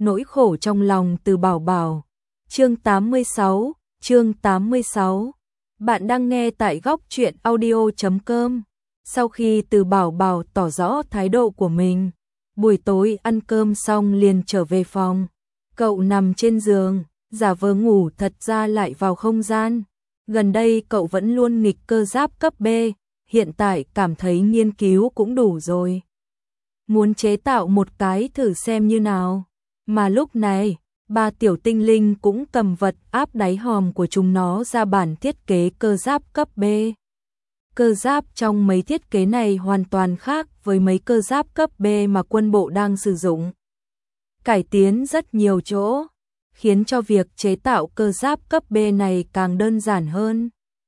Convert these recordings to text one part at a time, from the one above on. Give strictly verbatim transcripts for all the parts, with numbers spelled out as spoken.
nỗi khổ trong lòng Từ Bảo Bảo. Chương tám mươi sáu, chương tám mươi sáu. Bạn đang nghe tại góc truyện audio chấm com. Sau khi Từ Bảo Bảo tỏ rõ thái độ của mình, buổi tối ăn cơm xong liền trở về phòng. Cậu nằm trên giường, giả vờ ngủ thật ra lại vào không gian. Gần đây cậu vẫn luôn nghịch cơ giáp cấp B, hiện tại cảm thấy nghiên cứu cũng đủ rồi. Muốn chế tạo một cái thử xem như nào. Mà lúc này, ba tiểu tinh linh cũng cầm vật áp đáy hòm của chúng nó ra bản thiết kế cơ giáp cấp B. Cơ giáp trong mấy thiết kế này hoàn toàn khác với mấy cơ giáp cấp B mà quân bộ đang sử dụng. Cải tiến rất nhiều chỗ, khiến cho việc chế tạo cơ giáp cấp B này càng đơn giản hơn.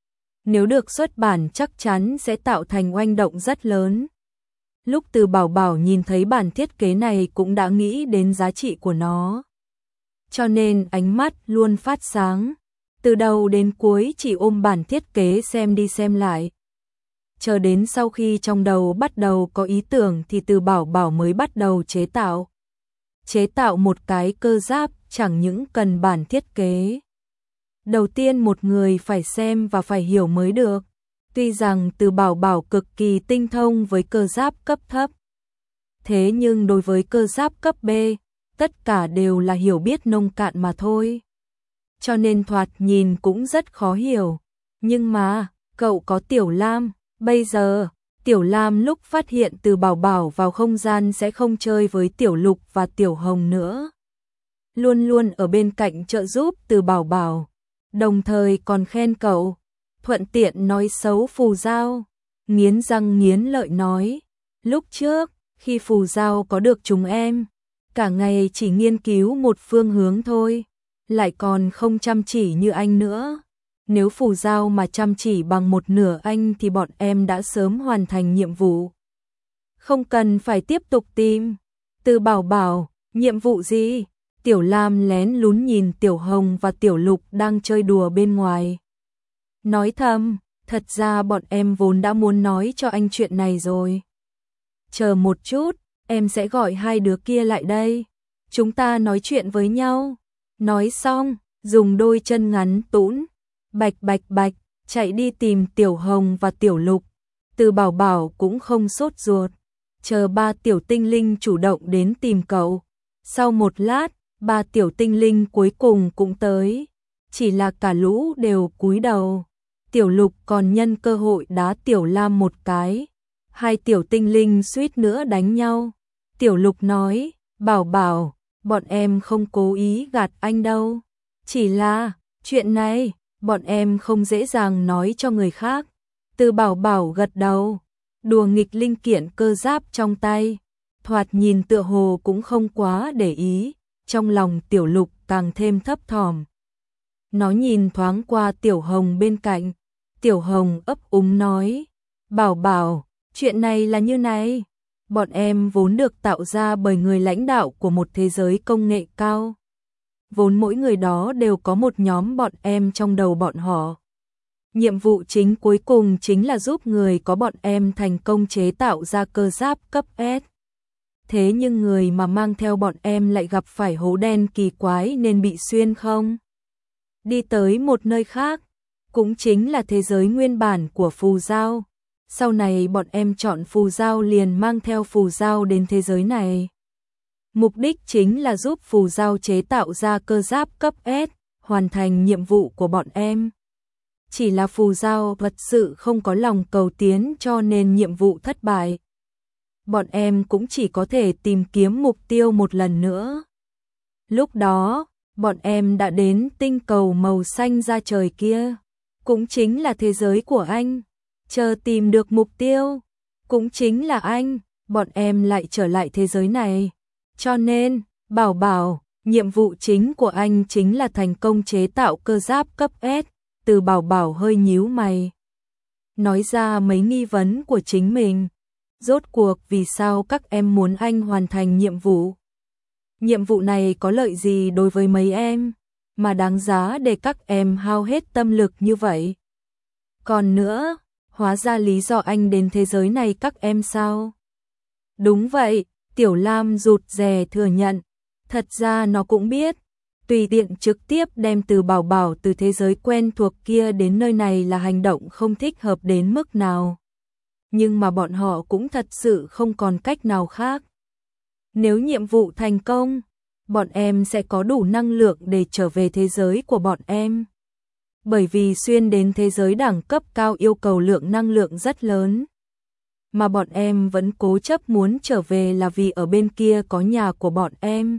Nếu được xuất bản chắc chắn sẽ tạo thành oanh động rất lớn. Lúc Từ Bảo Bảo nhìn thấy bản thiết kế này cũng đã nghĩ đến giá trị của nó. Cho nên ánh mắt luôn phát sáng, từ đầu đến cuối chỉ ôm bản thiết kế xem đi xem lại. Chờ đến sau khi trong đầu bắt đầu có ý tưởng thì Từ Bảo Bảo mới bắt đầu chế tạo. Chế tạo một cái cơ giáp chẳng những cần bản thiết kế. Đầu tiên một người phải xem và phải hiểu mới được. Tuy rằng Từ Bảo Bảo cực kỳ tinh thông với cơ giáp cấp thấp, thế nhưng đối với cơ giáp cấp B, tất cả đều là hiểu biết nông cạn mà thôi. Cho nên thoạt nhìn cũng rất khó hiểu. Nhưng mà, cậu có Tiểu Lam, bây giờ, Tiểu Lam lúc phát hiện Từ Bảo Bảo vào không gian sẽ không chơi với Tiểu Lục và Tiểu Hồng nữa. Luôn luôn ở bên cạnh trợ giúp Từ Bảo Bảo, đồng thời còn khen cậu. Thuận tiện nói xấu Phù Giao, nghiến răng nghiến lợi nói, lúc trước, khi Phù Giao có được chúng em, cả ngày chỉ nghiên cứu một phương hướng thôi, lại còn không chăm chỉ như anh nữa. Nếu Phù Giao mà chăm chỉ bằng một nửa anh thì bọn em đã sớm hoàn thành nhiệm vụ. Không cần phải tiếp tục tìm. Từ Bảo Bảo, nhiệm vụ gì? Tiểu Lam lén lún nhìn Tiểu Hồng và Tiểu Lục đang chơi đùa bên ngoài. Nói thầm, thật ra bọn em vốn đã muốn nói cho anh chuyện này rồi. Chờ một chút, em sẽ gọi hai đứa kia lại đây. Chúng ta nói chuyện với nhau. Nói xong, dùng đôi chân ngắn tũn, bạch bạch bạch, chạy đi tìm Tiểu Hồng và Tiểu Lục. Từ Bảo Bảo cũng không sốt ruột, chờ ba tiểu tinh linh chủ động đến tìm cậu. Sau một lát, ba tiểu tinh linh cuối cùng cũng tới. Chỉ là cả lũ đều cúi đầu. Tiểu Lục còn nhân cơ hội đá Tiểu Lam một cái. Hai tiểu tinh linh suýt nữa đánh nhau. Tiểu Lục nói, Bảo Bảo, bọn em không cố ý gạt anh đâu. Chỉ là, chuyện này, bọn em không dễ dàng nói cho người khác. Từ Bảo Bảo gật đầu, đùa nghịch linh kiện cơ giáp trong tay. Thoạt nhìn tựa hồ cũng không quá để ý, trong lòng Tiểu Lục càng thêm thấp thỏm. Nó nhìn thoáng qua Tiểu Hồng bên cạnh. Tiểu Hồng ấp úng nói, Bảo Bảo, chuyện này là như này. Bọn em vốn được tạo ra bởi người lãnh đạo của một thế giới công nghệ cao. Vốn mỗi người đó đều có một nhóm bọn em trong đầu bọn họ. Nhiệm vụ chính cuối cùng chính là giúp người có bọn em thành công chế tạo ra cơ giáp cấp S. Thế nhưng người mà mang theo bọn em lại gặp phải hố đen kỳ quái nên bị xuyên không. Đi tới một nơi khác, cũng chính là thế giới nguyên bản của Phù Giao. Sau này bọn em chọn Phù Giao liền mang theo Phù Giao đến thế giới này. Mục đích chính là giúp Phù Giao chế tạo ra cơ giáp cấp S, hoàn thành nhiệm vụ của bọn em. Chỉ là Phù Giao thật sự không có lòng cầu tiến cho nên nhiệm vụ thất bại. Bọn em cũng chỉ có thể tìm kiếm mục tiêu một lần nữa. Lúc đó, bọn em đã đến tinh cầu màu xanh da trời kia. Cũng chính là thế giới của anh. Chờ tìm được mục tiêu, cũng chính là anh, bọn em lại trở lại thế giới này. Cho nên, Bảo Bảo, nhiệm vụ chính của anh chính là thành công chế tạo cơ giáp cấp S. Từ Bảo Bảo hơi nhíu mày, nói ra mấy nghi vấn của chính mình. Rốt cuộc vì sao các em muốn anh hoàn thành nhiệm vụ? Nhiệm vụ này có lợi gì đối với mấy em, mà đáng giá để các em hao hết tâm lực như vậy? Còn nữa, hóa ra lý do anh đến thế giới này các em sao? Đúng vậy, Tiểu Lam rụt rè thừa nhận. Thật ra nó cũng biết, tùy tiện trực tiếp đem Từ Bảo Bảo từ thế giới quen thuộc kia đến nơi này là hành động không thích hợp đến mức nào. Nhưng mà bọn họ cũng thật sự không còn cách nào khác. Nếu nhiệm vụ thành công, bọn em sẽ có đủ năng lượng để trở về thế giới của bọn em. Bởi vì xuyên đến thế giới đẳng cấp cao yêu cầu lượng năng lượng rất lớn. Mà bọn em vẫn cố chấp muốn trở về là vì ở bên kia có nhà của bọn em.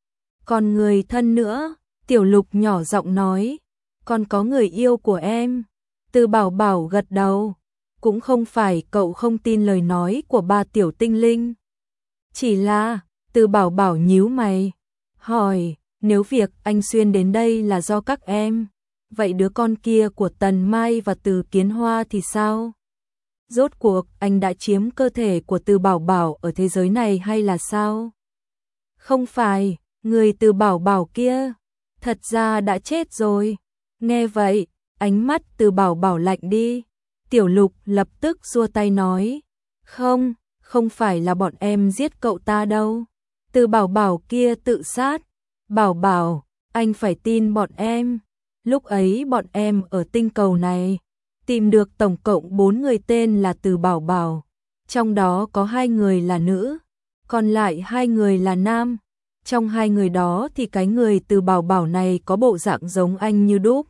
Còn người thân nữa, Tiểu Lục nhỏ giọng nói, còn có người yêu của em. Từ Bảo Bảo gật đầu, cũng không phải cậu không tin lời nói của ba tiểu tinh linh. Chỉ là, Từ Bảo Bảo nhíu mày, hỏi, nếu việc anh xuyên đến đây là do các em, vậy đứa con kia của Tần Mai và Từ Kiến Hoa thì sao? Rốt cuộc anh đã chiếm cơ thể của Từ Bảo Bảo ở thế giới này hay là sao? Không phải, người Từ Bảo Bảo kia, thật ra đã chết rồi. Nghe vậy, ánh mắt Từ Bảo Bảo lạnh đi. Tiểu Lục lập tức xua tay nói, không, không phải là bọn em giết cậu ta đâu. Từ Bảo Bảo kia tự sát. Bảo Bảo, anh phải tin bọn em. Lúc ấy bọn em ở tinh cầu này, tìm được tổng cộng bốn người tên là Từ Bảo Bảo. Trong đó có hai người là nữ, còn lại hai người là nam. Trong hai người đó thì cái người Từ Bảo Bảo này có bộ dạng giống anh như đúc.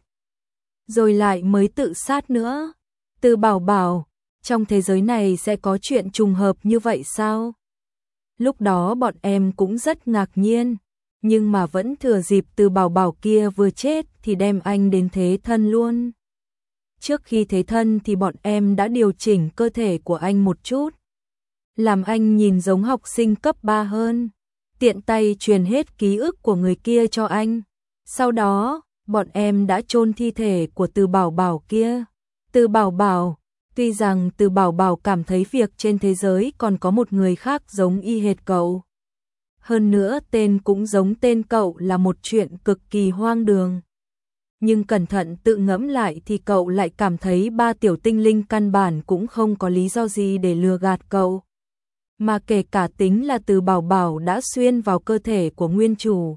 Rồi lại mới tự sát nữa. Từ Bảo Bảo, trong thế giới này sẽ có chuyện trùng hợp như vậy sao? Lúc đó bọn em cũng rất ngạc nhiên, nhưng mà vẫn thừa dịp Từ Bảo Bảo kia vừa chết thì đem anh đến thế thân luôn. Trước khi thế thân thì bọn em đã điều chỉnh cơ thể của anh một chút, làm anh nhìn giống học sinh cấp ba hơn, tiện tay truyền hết ký ức của người kia cho anh. Sau đó, bọn em đã chôn thi thể của Từ Bảo Bảo kia. Từ Bảo Bảo, tuy rằng Từ Bảo Bảo cảm thấy việc trên thế giới còn có một người khác giống y hệt cậu. Hơn nữa tên cũng giống tên cậu là một chuyện cực kỳ hoang đường. Nhưng cẩn thận tự ngẫm lại thì cậu lại cảm thấy ba tiểu tinh linh căn bản cũng không có lý do gì để lừa gạt cậu. Mà kể cả tính là Từ Bảo Bảo đã xuyên vào cơ thể của nguyên chủ,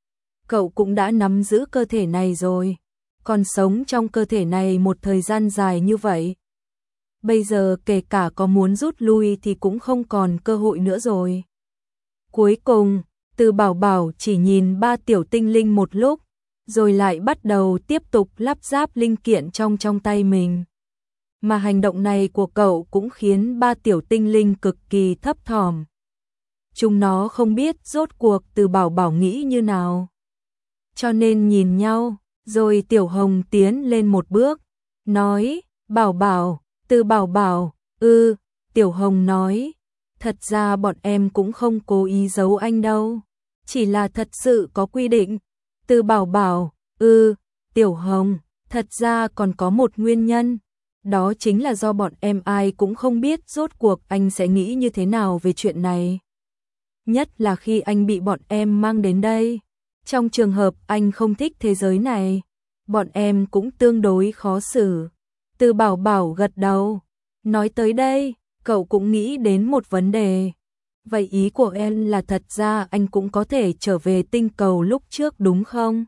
cậu cũng đã nắm giữ cơ thể này rồi, còn sống trong cơ thể này một thời gian dài như vậy. Bây giờ kể cả có muốn rút lui thì cũng không còn cơ hội nữa rồi. Cuối cùng, Từ Bảo Bảo chỉ nhìn ba tiểu tinh linh một lúc, rồi lại bắt đầu tiếp tục lắp ráp linh kiện trong trong tay mình. Mà hành động này của cậu cũng khiến ba tiểu tinh linh cực kỳ thấp thỏm. Chúng nó không biết rốt cuộc Từ Bảo Bảo nghĩ như nào. Cho nên nhìn nhau, rồi Tiểu Hồng tiến lên một bước, nói, Bảo Bảo, Từ Bảo Bảo, ư, Tiểu Hồng nói, thật ra bọn em cũng không cố ý giấu anh đâu, chỉ là thật sự có quy định. Từ Bảo Bảo, ư, Tiểu Hồng, thật ra còn có một nguyên nhân, đó chính là do bọn em ai cũng không biết rốt cuộc anh sẽ nghĩ như thế nào về chuyện này. Nhất là khi anh bị bọn em mang đến đây. Trong trường hợp anh không thích thế giới này, bọn em cũng tương đối khó xử. Từ Bảo Bảo gật đầu, nói tới đây, cậu cũng nghĩ đến một vấn đề. Vậy ý của em là thật ra anh cũng có thể trở về tinh cầu lúc trước đúng không?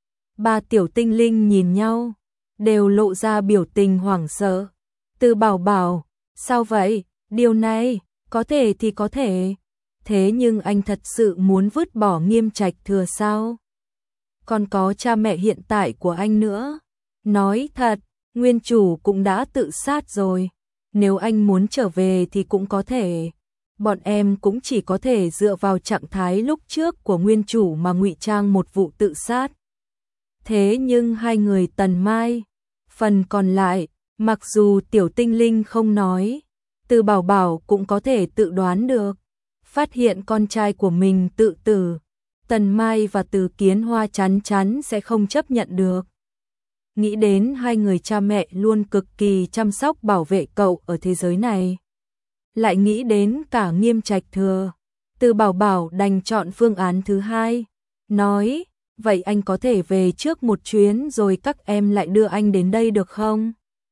Ba tiểu tinh linh nhìn nhau, đều lộ ra biểu tình hoảng sợ. Từ Bảo Bảo, sao vậy? Điều này, có thể thì có thể. Thế nhưng anh thật sự muốn vứt bỏ Nghiêm Trạch Thừa sao? Còn có cha mẹ hiện tại của anh nữa. Nói thật, nguyên chủ cũng đã tự sát rồi. Nếu anh muốn trở về thì cũng có thể. Bọn em cũng chỉ có thể dựa vào trạng thái lúc trước của nguyên chủ mà ngụy trang một vụ tự sát. Thế nhưng hai người Tần Mai, phần còn lại, mặc dù tiểu tinh linh không nói, Từ Bảo Bảo cũng có thể tự đoán được. Phát hiện con trai của mình tự tử, Tần Mai và Từ Kiến Hoa chắn chắn sẽ không chấp nhận được. Nghĩ đến hai người cha mẹ luôn cực kỳ chăm sóc bảo vệ cậu ở thế giới này, lại nghĩ đến cả Nghiêm Trạch Thừa, Từ Bảo Bảo đành chọn phương án thứ hai, nói, vậy anh có thể về trước một chuyến rồi các em lại đưa anh đến đây được không?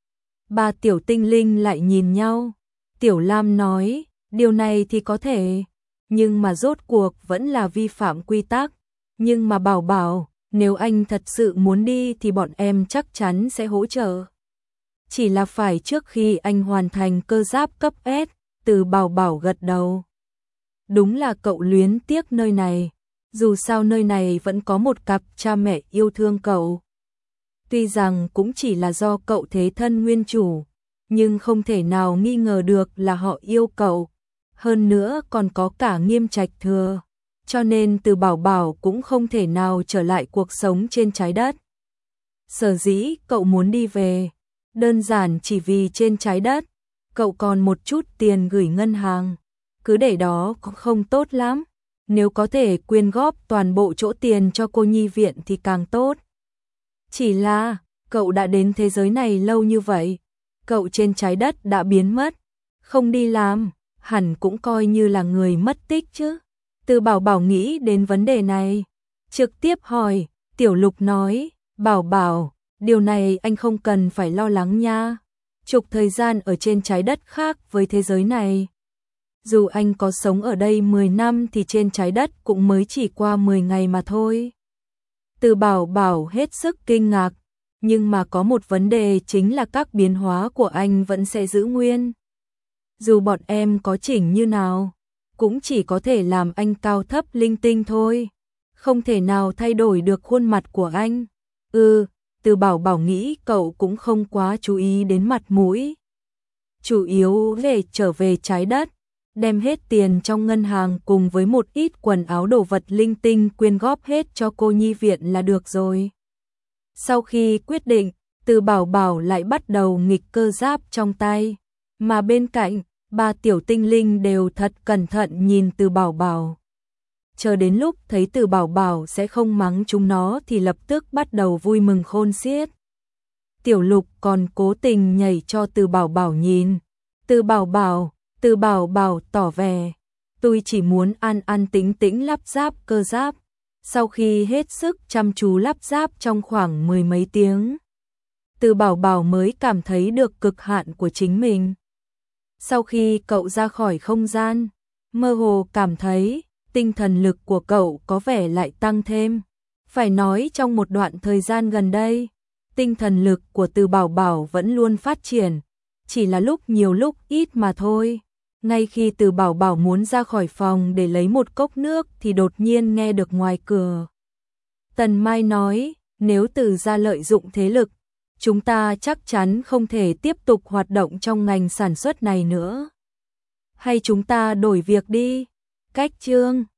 Ba tiểu tinh linh lại nhìn nhau, Tiểu Lam nói, điều này thì có thể, nhưng mà rốt cuộc vẫn là vi phạm quy tắc. Nhưng mà Bảo Bảo, nếu anh thật sự muốn đi thì bọn em chắc chắn sẽ hỗ trợ. Chỉ là phải trước khi anh hoàn thành cơ giáp cấp S, Từ Bảo Bảo gật đầu. Đúng là cậu luyến tiếc nơi này, dù sao nơi này vẫn có một cặp cha mẹ yêu thương cậu. Tuy rằng cũng chỉ là do cậu thế thân nguyên chủ, nhưng không thể nào nghi ngờ được là họ yêu cậu. Hơn nữa còn có cả Nghiêm Trạch Thừa, cho nên Từ Bảo Bảo cũng không thể nào trở lại cuộc sống trên trái đất. Sở dĩ cậu muốn đi về, đơn giản chỉ vì trên trái đất, cậu còn một chút tiền gửi ngân hàng, cứ để đó cũng không tốt lắm. Nếu có thể quyên góp toàn bộ chỗ tiền cho cô nhi viện thì càng tốt. Chỉ là, cậu đã đến thế giới này lâu như vậy, cậu trên trái đất đã biến mất, không đi làm, hẳn cũng coi như là người mất tích chứ. Từ Bảo Bảo nghĩ đến vấn đề này, trực tiếp hỏi. Tiểu Lục nói, Bảo Bảo, điều này anh không cần phải lo lắng nha. Chục thời gian ở trên trái đất khác với thế giới này. Dù anh có sống ở đây mười năm thì trên trái đất cũng mới chỉ qua mười ngày mà thôi. Từ Bảo Bảo hết sức kinh ngạc, nhưng mà có một vấn đề chính là các biến hóa của anh vẫn sẽ giữ nguyên. Dù bọn em có chỉnh như nào, cũng chỉ có thể làm anh cao thấp linh tinh thôi, không thể nào thay đổi được khuôn mặt của anh. Ừ, Từ Bảo Bảo nghĩ cậu cũng không quá chú ý đến mặt mũi. Chủ yếu về trở về trái đất, đem hết tiền trong ngân hàng cùng với một ít quần áo đồ vật linh tinh quyên góp hết cho cô nhi viện là được rồi. Sau khi quyết định, Từ Bảo Bảo lại bắt đầu nghịch cơ giáp trong tay, mà bên cạnh, ba tiểu tinh linh đều thật cẩn thận nhìn Từ Bảo Bảo. Chờ đến lúc thấy Từ Bảo Bảo sẽ không mắng chúng nó thì lập tức bắt đầu vui mừng khôn xiết. Tiểu Lục còn cố tình nhảy cho Từ Bảo Bảo nhìn. Từ Bảo Bảo, Từ Bảo Bảo tỏ vẻ, tôi chỉ muốn an an tĩnh tĩnh lắp ráp cơ giáp. Sau khi hết sức chăm chú lắp ráp trong khoảng mười mấy tiếng, Từ Bảo Bảo mới cảm thấy được cực hạn của chính mình. Sau khi cậu ra khỏi không gian, mơ hồ cảm thấy tinh thần lực của cậu có vẻ lại tăng thêm. Phải nói trong một đoạn thời gian gần đây, tinh thần lực của Từ Bảo Bảo vẫn luôn phát triển, chỉ là lúc nhiều lúc ít mà thôi. Ngay khi Từ Bảo Bảo muốn ra khỏi phòng để lấy một cốc nước thì đột nhiên nghe được ngoài cửa Tần Mai nói, nếu Từ gia lợi dụng thế lực, chúng ta chắc chắn không thể tiếp tục hoạt động trong ngành sản xuất này nữa. Hay chúng ta đổi việc đi. Cách chương